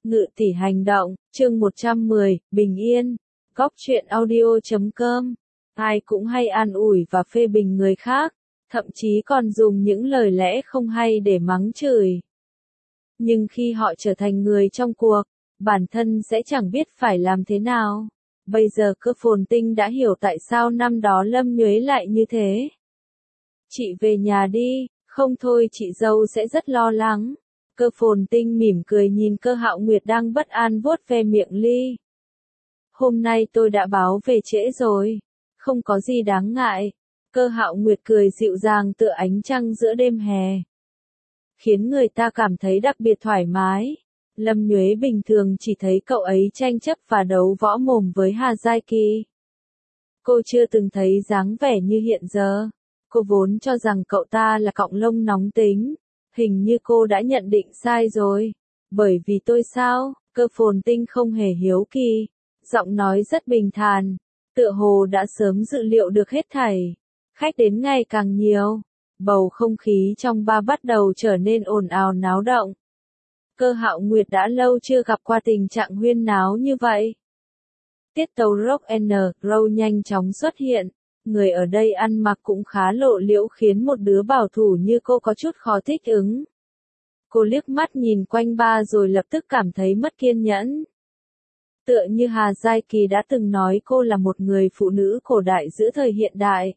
Ngự tỷ hành động, chương 110, bình yên. Góc truyện audio.com. Ai cũng hay an ủi và phê bình người khác, thậm chí còn dùng những lời lẽ không hay để mắng chửi. Nhưng khi họ trở thành người trong cuộc, bản thân sẽ chẳng biết phải làm thế nào. Bây giờ Cơ Phồn Tinh đã hiểu tại sao năm đó Lâm Nhuế lại như thế. Chị về nhà đi, không thôi chị dâu sẽ rất lo lắng. Cơ Phồn Tinh mỉm cười nhìn Cơ Hạo Nguyệt đang bất an vuốt ve miệng Ly. Hôm nay tôi đã báo về trễ rồi, không có gì đáng ngại. Cơ Hạo Nguyệt cười dịu dàng tựa ánh trăng giữa đêm hè, khiến người ta cảm thấy đặc biệt thoải mái. Lâm Nhuế bình thường chỉ thấy cậu ấy tranh chấp và đấu võ mồm với Hà Giai Kỳ. Cô chưa từng thấy dáng vẻ như hiện giờ. Cô vốn cho rằng cậu ta là cọng lông nóng tính. Hình như cô đã nhận định sai rồi. Bởi vì tôi sao? Cơ Phồn Tinh không hề hiếu kỳ. Giọng nói rất bình thản. Tựa hồ đã sớm dự liệu được hết thảy. Khách đến ngày càng nhiều. Bầu không khí trong bar bắt đầu trở nên ồn ào náo động. Cơ Hạo Nguyệt đã lâu chưa gặp qua tình trạng huyên náo như vậy. Tiết tấu rock and roll nhanh chóng xuất hiện. Người ở đây ăn mặc cũng khá lộ liễu khiến một đứa bảo thủ như cô có chút khó thích ứng. Cô liếc mắt nhìn quanh bar rồi lập tức cảm thấy mất kiên nhẫn. Tựa như Hà Giai Kỳ đã từng nói cô là một người phụ nữ cổ đại giữa thời hiện đại.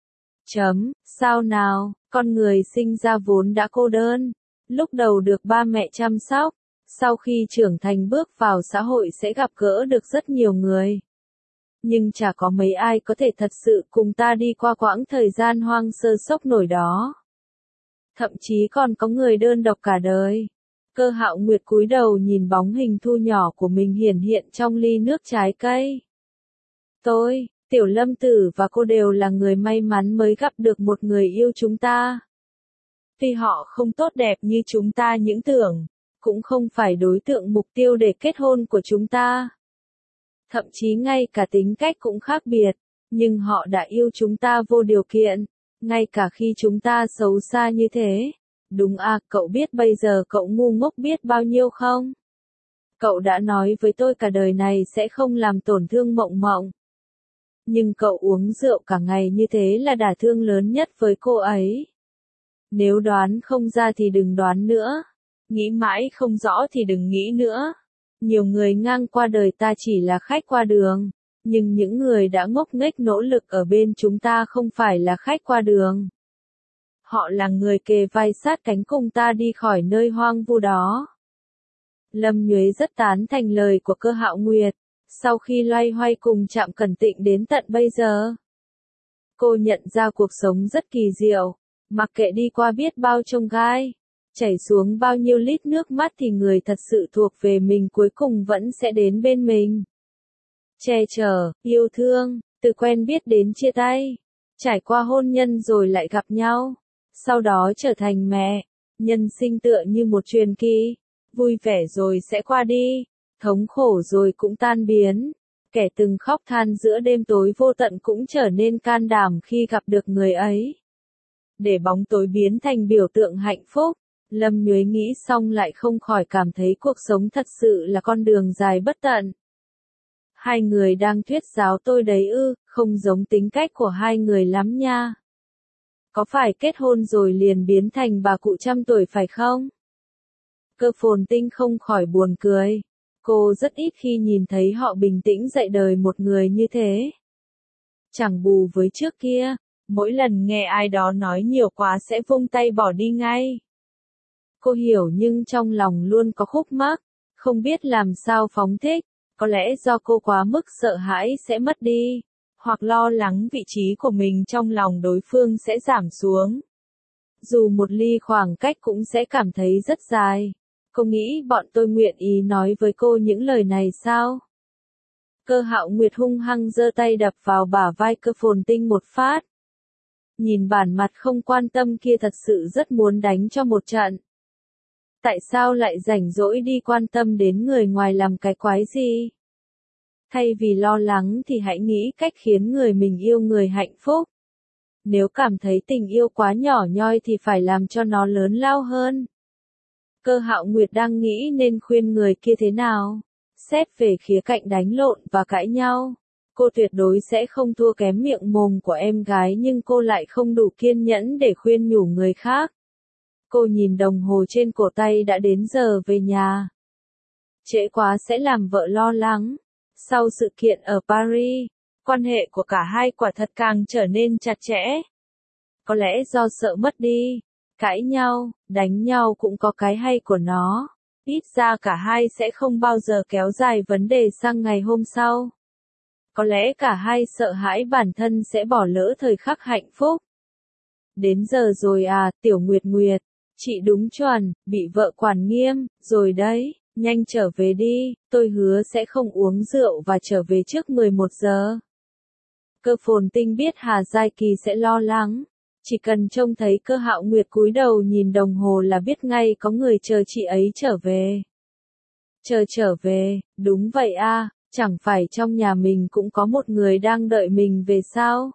Sao nào, con người sinh ra vốn đã cô đơn. Lúc đầu được ba mẹ chăm sóc, sau khi trưởng thành bước vào xã hội sẽ gặp gỡ được rất nhiều người. Nhưng chả có mấy ai có thể thật sự cùng ta đi qua quãng thời gian hoang sơ sốc nổi đó. Thậm chí còn có người đơn độc cả đời. Cơ Hạo Nguyệt cúi đầu nhìn bóng hình thu nhỏ của mình hiển hiện trong ly nước trái cây. Tôi, Tiểu Lâm Tử và cô đều là người may mắn mới gặp được một người yêu chúng ta. Tuy họ không tốt đẹp như chúng ta những tưởng, cũng không phải đối tượng mục tiêu để kết hôn của chúng ta. Thậm chí ngay cả tính cách cũng khác biệt, nhưng họ đã yêu chúng ta vô điều kiện, ngay cả khi chúng ta xấu xa như thế. Đúng à, cậu biết bây giờ cậu ngu ngốc biết bao nhiêu không? Cậu đã nói với tôi cả đời này sẽ không làm tổn thương Mộng Mộng. Nhưng cậu uống rượu cả ngày như thế là đả thương lớn nhất với cô ấy. Nếu đoán không ra thì đừng đoán nữa. Nghĩ mãi không rõ thì đừng nghĩ nữa. Nhiều người ngang qua đời ta chỉ là khách qua đường. Nhưng những người đã ngốc nghếch nỗ lực ở bên chúng ta không phải là khách qua đường. Họ là người kề vai sát cánh cùng ta đi khỏi nơi hoang vu đó. Lâm Nhuế rất tán thành lời của Cơ Hạo Nguyệt. Sau khi loay hoay cùng Trạm Cẩn Tịnh đến tận bây giờ, cô nhận ra cuộc sống rất kỳ diệu. Mặc kệ đi qua biết bao chông gai, chảy xuống bao nhiêu lít nước mắt thì người thật sự thuộc về mình cuối cùng vẫn sẽ đến bên mình. Che chở, yêu thương, từ quen biết đến chia tay, trải qua hôn nhân rồi lại gặp nhau, sau đó trở thành mẹ. Nhân sinh tựa như một truyền kỳ, vui vẻ rồi sẽ qua đi, thống khổ rồi cũng tan biến. Kẻ từng khóc than giữa đêm tối vô tận cũng trở nên can đảm khi gặp được người ấy. Để bóng tối biến thành biểu tượng hạnh phúc, Lâm Nhuế nghĩ xong lại không khỏi cảm thấy cuộc sống thật sự là con đường dài bất tận. Hai người đang thuyết giáo tôi đấy ư, không giống tính cách của hai người lắm nha. Có phải kết hôn rồi liền biến thành bà cụ trăm tuổi phải không? Cơ Phồn Tinh không khỏi buồn cười. Cô rất ít khi nhìn thấy họ bình tĩnh dạy đời một người như thế. Chẳng bù với trước kia, mỗi lần nghe ai đó nói nhiều quá sẽ vung tay bỏ đi ngay. Cô hiểu nhưng trong lòng luôn có khúc mắc, không biết làm sao phóng thích. Có lẽ do cô quá mức sợ hãi sẽ mất đi, hoặc lo lắng vị trí của mình trong lòng đối phương sẽ giảm xuống. Dù một ly khoảng cách cũng sẽ cảm thấy rất dài. Cô nghĩ bọn tôi nguyện ý nói với cô những lời này sao? Cơ Hạo Nguyệt hung hăng giơ tay đập vào bả vai Cơ Phồn Tinh một phát. Nhìn bản mặt không quan tâm kia thật sự rất muốn đánh cho một trận. Tại sao lại rảnh rỗi đi quan tâm đến người ngoài làm cái quái gì? Thay vì lo lắng thì hãy nghĩ cách khiến người mình yêu người hạnh phúc. Nếu cảm thấy tình yêu quá nhỏ nhoi thì phải làm cho nó lớn lao hơn. Cơ Hạo Nguyệt đang nghĩ nên khuyên người kia thế nào. Xét về khía cạnh đánh lộn và cãi nhau, cô tuyệt đối sẽ không thua kém miệng mồm của em gái, nhưng cô lại không đủ kiên nhẫn để khuyên nhủ người khác. Cô nhìn đồng hồ trên cổ tay, đã đến giờ về nhà. Trễ quá sẽ làm vợ lo lắng. Sau sự kiện ở Paris, quan hệ của cả hai quả thật càng trở nên chặt chẽ. Có lẽ do sợ mất đi, cãi nhau, đánh nhau cũng có cái hay của nó. Ít ra cả hai sẽ không bao giờ kéo dài vấn đề sang ngày hôm sau. Có lẽ cả hai sợ hãi bản thân sẽ bỏ lỡ thời khắc hạnh phúc. Đến giờ rồi à, Tiểu Nguyệt Nguyệt. Chị đúng chuẩn, bị vợ quản nghiêm, rồi đấy, nhanh trở về đi, tôi hứa sẽ không uống rượu và trở về trước 11 giờ. Cơ Phồn Tinh biết Hà Giai Kỳ sẽ lo lắng. Chỉ cần trông thấy Cơ Hạo Nguyệt cúi đầu nhìn đồng hồ là biết ngay có người chờ chị ấy trở về. Trở về, đúng vậy à, chẳng phải trong nhà mình cũng có một người đang đợi mình về sao?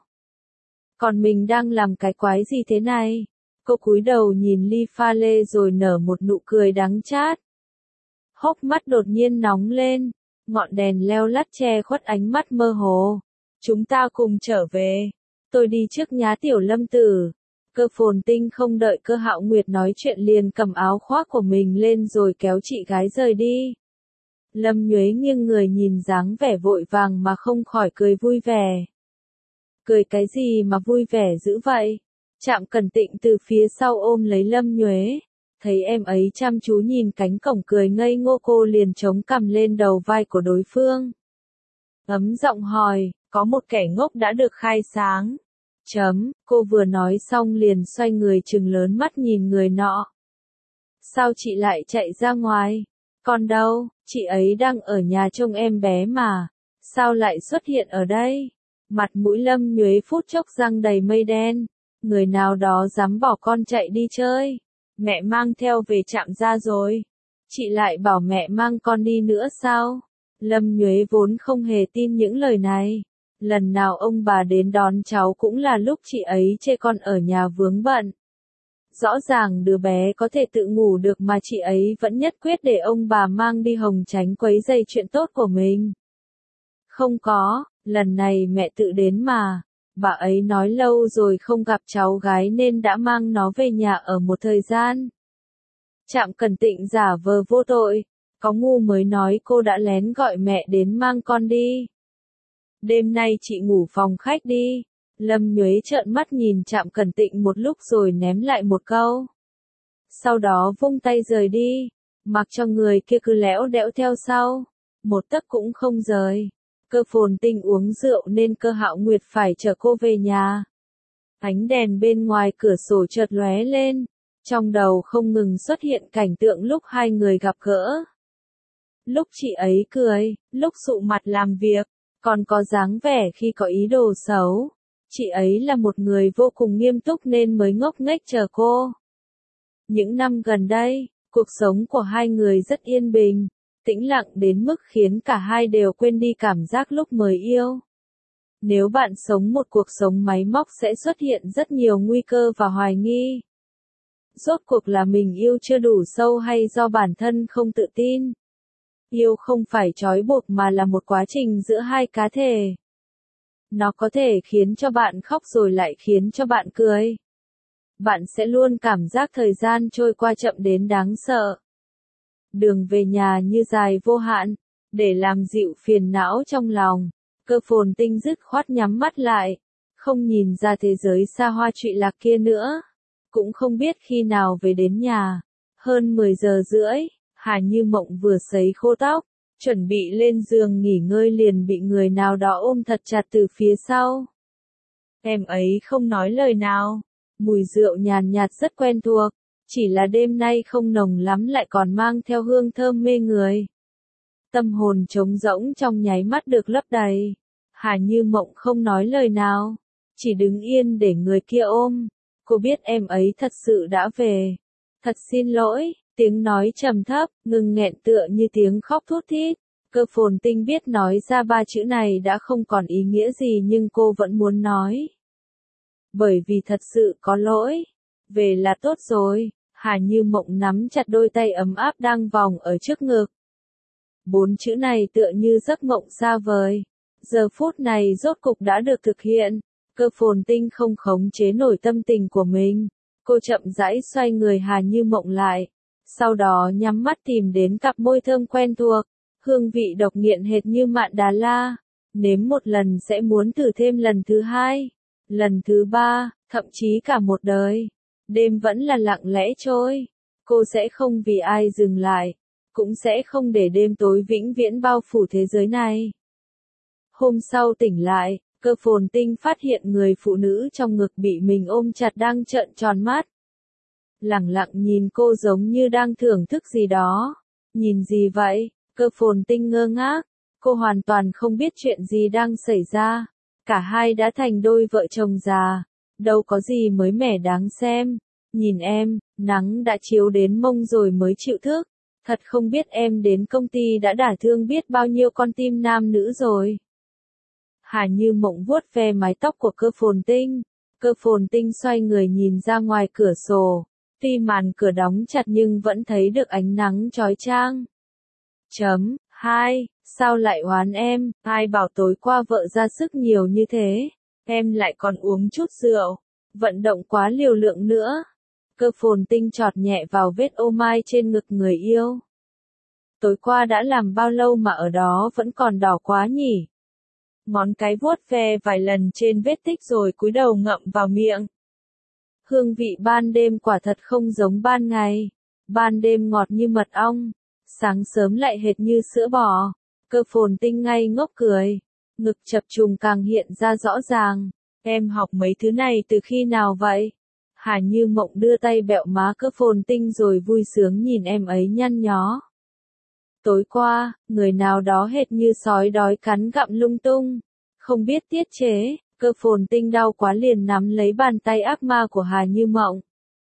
Còn mình đang làm cái quái gì thế này? Cô cúi đầu nhìn ly pha lê rồi nở một nụ cười đắng chát. Hốc mắt đột nhiên nóng lên, ngọn đèn leo lắt che khuất ánh mắt mơ hồ. Chúng ta cùng trở về. Tôi đi trước nhá Tiểu Lâm Tử. Cơ Phồn Tinh không đợi Cơ Hạo Nguyệt nói chuyện liền cầm áo khoác của mình lên rồi kéo chị gái rời đi. Lâm Nhuế nghiêng người nhìn dáng vẻ vội vàng mà không khỏi cười vui vẻ. Cười cái gì mà vui vẻ dữ vậy? Trạm Cẩn Tịnh từ phía sau ôm lấy Lâm Nhuế. Thấy em ấy chăm chú nhìn cánh cổng cười ngây ngô, cô liền chống cằm lên đầu vai của đối phương. Ấm giọng hỏi, có một kẻ ngốc đã được khai sáng. Cô vừa nói xong liền xoay người trừng lớn mắt nhìn người nọ. Sao chị lại chạy ra ngoài? Còn đâu, chị ấy đang ở nhà trông em bé mà. Sao lại xuất hiện ở đây? Mặt mũi Lâm Nhuế phút chốc răng đầy mây đen. Người nào đó dám bỏ con chạy đi chơi. Mẹ mang theo về Trạm gia rồi. Chị lại bảo mẹ mang con đi nữa sao? Lâm Nhuế vốn không hề tin những lời này. Lần nào ông bà đến đón cháu cũng là lúc chị ấy chê con ở nhà vướng bận. Rõ ràng đứa bé có thể tự ngủ được mà chị ấy vẫn nhất quyết để ông bà mang đi hòng tránh quấy rầy chuyện tốt của mình. Không có, lần này mẹ tự đến mà. Bà ấy nói lâu rồi không gặp cháu gái nên đã mang nó về nhà ở một thời gian. Trạm Cẩn Tịnh giả vờ vô tội. Có ngu mới nói cô đã lén gọi mẹ đến mang con đi. Đêm nay chị ngủ phòng khách đi. Lâm Nhuế trợn mắt nhìn Trạm Cẩn Tịnh một lúc rồi ném lại một câu. Sau đó vung tay rời đi. Mặc cho người kia cứ lẽo đẽo theo sau. Một tấc cũng không rời. Cơ Phồn Tinh uống rượu nên Cơ Hạo Nguyệt phải chở cô về nhà. Ánh đèn bên ngoài cửa sổ chợt lóe lên. Trong đầu không ngừng xuất hiện cảnh tượng lúc hai người gặp gỡ. Lúc chị ấy cười, lúc sụ mặt làm việc, còn có dáng vẻ khi có ý đồ xấu. Chị ấy là một người vô cùng nghiêm túc nên mới ngốc nghếch chờ cô. Những năm gần đây, cuộc sống của hai người rất yên bình, tĩnh lặng đến mức khiến cả hai đều quên đi cảm giác lúc mới yêu. Nếu bạn sống một cuộc sống máy móc sẽ xuất hiện rất nhiều nguy cơ và hoài nghi. Rốt cuộc là mình yêu chưa đủ sâu hay do bản thân không tự tin? Yêu không phải trói buộc mà là một quá trình giữa hai cá thể. Nó có thể khiến cho bạn khóc rồi lại khiến cho bạn cười. Bạn sẽ luôn cảm giác thời gian trôi qua chậm đến đáng sợ. Đường về nhà như dài vô hạn. Để làm dịu phiền não trong lòng, Cơ Phồn Tinh dứt khoát nhắm mắt lại. Không nhìn ra thế giới xa hoa trụy lạc kia nữa. Cũng không biết khi nào về đến nhà. Hơn 10 giờ rưỡi, Hà Như Mộng vừa sấy khô tóc, chuẩn bị lên giường nghỉ ngơi liền bị người nào đó ôm thật chặt từ phía sau. Em ấy không nói lời nào. Mùi rượu nhàn nhạt rất quen thuộc. Chỉ là đêm nay không nồng lắm lại còn mang theo hương thơm mê người. Tâm hồn trống rỗng trong nháy mắt được lấp đầy. Hà Như Mộng không nói lời nào. Chỉ đứng yên để người kia ôm. Cô biết em ấy thật sự đã về. Thật xin lỗi, tiếng nói trầm thấp, ngừng nghẹn tựa như tiếng khóc thút thít. Cơ Phồn Tinh biết nói ra ba chữ này đã không còn ý nghĩa gì nhưng cô vẫn muốn nói. Bởi vì thật sự có lỗi. Về là tốt rồi. Hà Như Mộng nắm chặt đôi tay ấm áp đang vòng ở trước ngực. 4 chữ này tựa như giấc mộng xa vời. Giờ phút này rốt cục đã được thực hiện. Cơ Phồn Tinh không khống chế nổi tâm tình của mình. Cô chậm rãi xoay người Hà Như Mộng lại. Sau đó nhắm mắt tìm đến cặp môi thơm quen thuộc. Hương vị độc nghiện hệt như mạn đà la. Nếm một lần sẽ muốn thử thêm lần thứ 2, lần thứ 3, thậm chí cả một đời. Đêm vẫn là lặng lẽ trôi. Cô sẽ không vì ai dừng lại. Cũng sẽ không để đêm tối vĩnh viễn bao phủ thế giới này. Hôm sau tỉnh lại, Cơ Phồn Tinh phát hiện người phụ nữ trong ngực bị mình ôm chặt đang trợn tròn mắt. Lẳng lặng nhìn cô giống như đang thưởng thức gì đó. Nhìn gì vậy? Cơ Phồn Tinh ngơ ngác. Cô hoàn toàn không biết chuyện gì đang xảy ra. Cả hai đã thành đôi vợ chồng già. Đâu có gì mới mẻ đáng xem. Nhìn em, nắng đã chiếu đến mông rồi mới chịu thức. Thật không biết em đến công ty đã đả thương biết bao nhiêu con tim nam nữ rồi. Hà Như Mộng vuốt ve mái tóc của Cơ Phồn Tinh. Cơ Phồn Tinh xoay người nhìn ra ngoài cửa sổ. Tuy màn cửa đóng chặt nhưng vẫn thấy được ánh nắng chói chang. 2. Sao lại oán em? Ai bảo tối qua vợ ra sức nhiều như thế? Em lại còn uống chút rượu. Vận động quá liều lượng nữa. Cơ Phồn Tinh chọt nhẹ vào vết ô mai trên ngực người yêu. Tối qua đã làm bao lâu mà ở đó vẫn còn đỏ quá nhỉ? Ngón cái vuốt ve vài lần trên vết tích rồi cúi đầu ngậm vào miệng. Hương vị ban đêm quả thật không giống ban ngày. Ban đêm ngọt như mật ong. Sáng sớm lại hệt như sữa bò. Cơ Phồn Tinh ngây ngốc cười. Ngực chập trùng càng hiện ra rõ ràng. Em học mấy thứ này từ khi nào vậy? Hà Như Mộng đưa tay bẹo má Cơ Phồn Tinh rồi vui sướng nhìn em ấy nhăn nhó. Tối qua, người nào đó hệt như sói đói cắn gặm lung tung. Không biết tiết chế, Cơ Phồn Tinh đau quá liền nắm lấy bàn tay ác ma của Hà Như Mộng.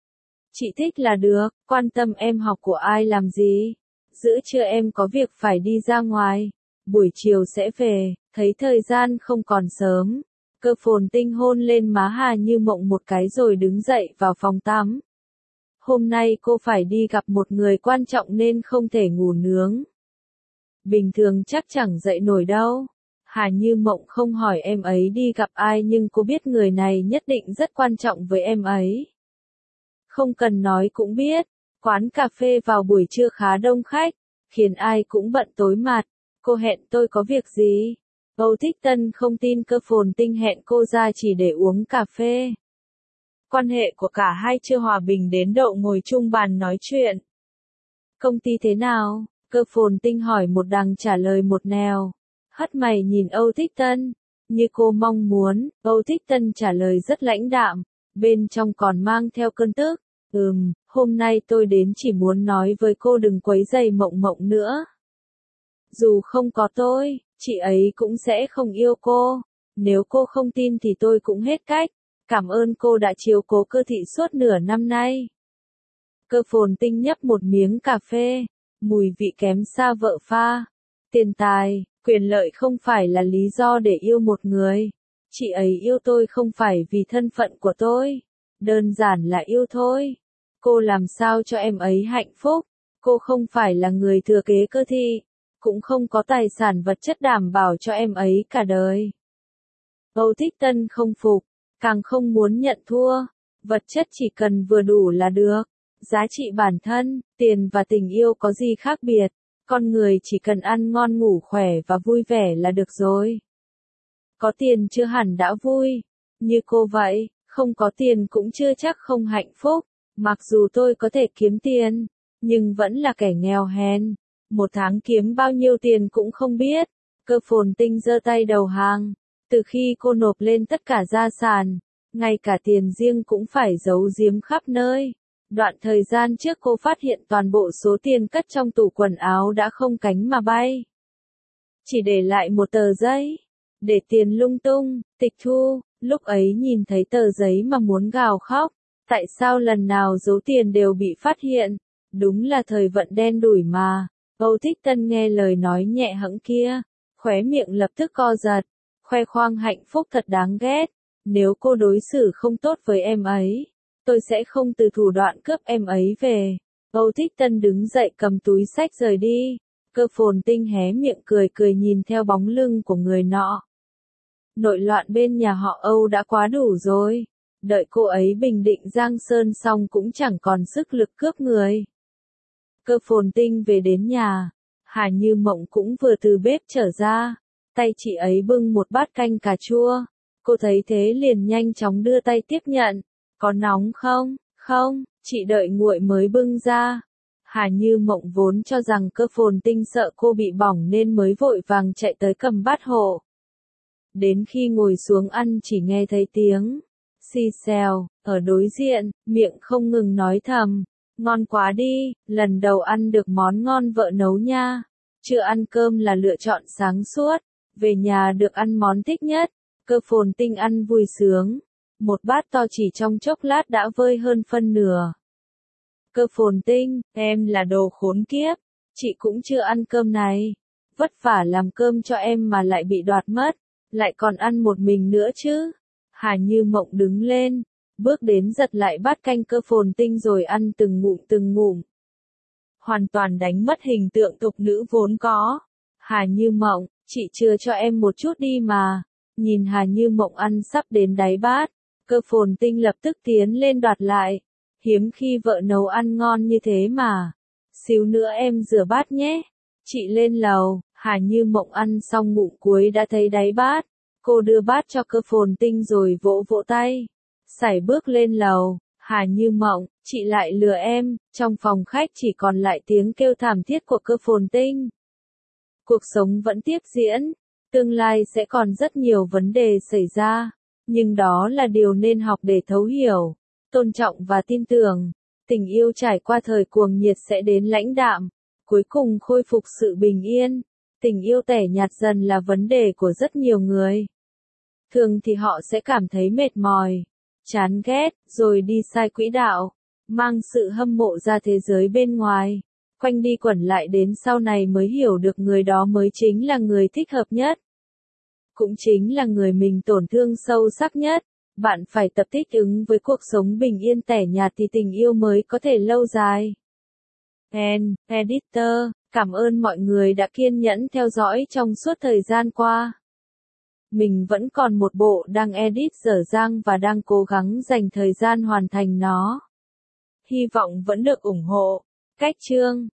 Chị thích là được, quan tâm em học của ai làm gì. Giữa trưa em có việc phải đi ra ngoài. Buổi chiều sẽ về, thấy thời gian không còn sớm. Cơ Phồn Tinh hôn lên má Hà Như Mộng một cái rồi đứng dậy vào phòng tắm. Hôm nay cô phải đi gặp một người quan trọng nên không thể ngủ nướng. Bình thường chắc chẳng dậy nổi đâu. Hà Như Mộng không hỏi em ấy đi gặp ai nhưng cô biết người này nhất định rất quan trọng với em ấy. Không cần nói cũng biết, quán cà phê vào buổi trưa khá đông khách, khiến ai cũng bận tối mặt. Cô hẹn tôi có việc gì? Âu Thích Tân không tin Cơ Phồn Tinh hẹn cô ra chỉ để uống cà phê. Quan hệ của cả hai chưa hòa bình đến độ ngồi chung bàn nói chuyện. Công ty thế nào? Cơ Phồn Tinh hỏi một đằng trả lời một nẻo. Hất mày nhìn Âu Thích Tân. Như cô mong muốn, Âu Thích Tân trả lời rất lãnh đạm, bên trong còn mang theo cơn tức. Hôm nay tôi đến chỉ muốn nói với cô đừng quấy rầy Mộng Mộng nữa. Dù không có tôi, chị ấy cũng sẽ không yêu cô. Nếu cô không tin thì tôi cũng hết cách. Cảm ơn cô đã chiếu cố Cơ thị suốt nửa năm nay. Cơ Phồn Tinh nhấp một miếng cà phê. Mùi vị kém xa vợ pha. Tiền tài, quyền lợi không phải là lý do để yêu một người. Chị ấy yêu tôi không phải vì thân phận của tôi. Đơn giản là yêu thôi. Cô làm sao cho em ấy hạnh phúc. Cô không phải là người thừa kế Cơ thị. Cũng không có tài sản vật chất đảm bảo cho em ấy cả đời. Âu Thích Tân không phục, càng không muốn nhận thua. Vật chất chỉ cần vừa đủ là được. Giá trị bản thân, tiền và tình yêu có gì khác biệt. Con người chỉ cần ăn ngon ngủ khỏe và vui vẻ là được rồi. Có tiền chưa hẳn đã vui. Như cô vậy, không có tiền cũng chưa chắc không hạnh phúc. Mặc dù tôi có thể kiếm tiền, nhưng vẫn là kẻ nghèo hèn. Một tháng kiếm bao nhiêu tiền cũng không biết. Cơ Phồn Tinh giơ tay đầu hàng. Từ khi cô nộp lên tất cả gia sản, ngay cả tiền riêng cũng phải giấu giếm khắp nơi. Đoạn thời gian trước cô phát hiện toàn bộ số tiền cất trong tủ quần áo đã không cánh mà bay. Chỉ để lại một tờ giấy. Để tiền lung tung, tịch thu. Lúc ấy nhìn thấy tờ giấy mà muốn gào khóc. Tại sao lần nào giấu tiền đều bị phát hiện? Đúng là thời vận đen đủi mà. Âu Thích Tân nghe lời nói nhẹ hẫng kia. Khóe miệng lập tức co giật. Khoe khoang hạnh phúc thật đáng ghét. Nếu cô đối xử không tốt với em ấy, Tôi sẽ không từ thủ đoạn cướp em ấy về. Âu Thích Tân đứng dậy cầm túi xách rời đi. Cơ Phồn Tinh hé miệng cười cười nhìn theo bóng lưng của người nọ. Nội loạn bên nhà họ Âu đã quá đủ rồi. Đợi cô ấy bình định Giang Sơn xong cũng chẳng còn sức lực cướp người. Cơ Phồn Tinh về đến nhà. Hà Như Mộng cũng vừa từ bếp trở ra. Tay chị ấy bưng một bát canh cà chua. Cô thấy thế liền nhanh chóng đưa tay tiếp nhận. Có nóng không? Không, chị đợi nguội mới bưng ra. Hà Như Mộng vốn cho rằng Cơ Phồn Tinh sợ cô bị bỏng nên mới vội vàng chạy tới cầm bát hộ. Đến khi ngồi xuống ăn chỉ nghe thấy tiếng xì xèo ở đối diện, miệng không ngừng nói thầm. Ngon quá đi, lần đầu ăn được món ngon vợ nấu nha. Chưa ăn cơm là lựa chọn sáng suốt. Về nhà được ăn món thích nhất. Cơ Phồn Tinh ăn vui sướng. Một bát to chỉ trong chốc lát đã vơi hơn phân nửa. Cơ Phồn Tinh, em là đồ khốn kiếp. Chị cũng chưa ăn cơm này. Vất vả làm cơm cho em mà lại bị đoạt mất. Lại còn ăn một mình nữa chứ. Hà Như Mộng đứng lên. Bước đến giật lại bát canh Cơ Phồn Tinh rồi ăn từng ngụm từng ngụm. Hoàn toàn đánh mất hình tượng tục nữ vốn có. Hà Như Mộng, chị chừa cho em một chút đi mà. Nhìn Hà Như Mộng ăn sắp đến đáy bát. Cơ Phồn Tinh lập tức tiến lên đoạt lại. Hiếm khi vợ nấu ăn ngon như thế mà. Xíu nữa em rửa bát nhé. Chị lên lầu. Hà Như Mộng ăn xong ngụm cuối đã thấy đáy bát. Cô đưa bát cho Cơ Phồn Tinh rồi vỗ vỗ tay. Sải bước lên lầu. Hà Như Mộng, chị lại lừa em. Trong phòng khách chỉ còn lại tiếng kêu thảm thiết của Cơ Phồn Tinh. Cuộc sống vẫn tiếp diễn. Tương lai sẽ còn rất nhiều vấn đề xảy ra. Nhưng đó là điều nên học để thấu hiểu, tôn trọng và tin tưởng. Tình yêu trải qua thời cuồng nhiệt sẽ đến lãnh đạm, cuối cùng khôi phục sự bình yên. Tình yêu tẻ nhạt dần là vấn đề của rất nhiều người. Thường thì họ sẽ cảm thấy mệt mỏi, chán ghét, rồi đi sai quỹ đạo, mang sự hâm mộ ra thế giới bên ngoài. Quanh đi quẩn lại đến sau này mới hiểu được người đó mới chính là người thích hợp nhất. Cũng chính là người mình tổn thương sâu sắc nhất. Bạn phải tập thích ứng với cuộc sống bình yên tẻ nhạt thì tình yêu mới có thể lâu dài. Editor, cảm ơn mọi người đã kiên nhẫn theo dõi trong suốt thời gian qua. Mình vẫn còn một bộ đang edit dở dang và đang cố gắng dành thời gian hoàn thành nó. Hy vọng vẫn được ủng hộ. Cách chương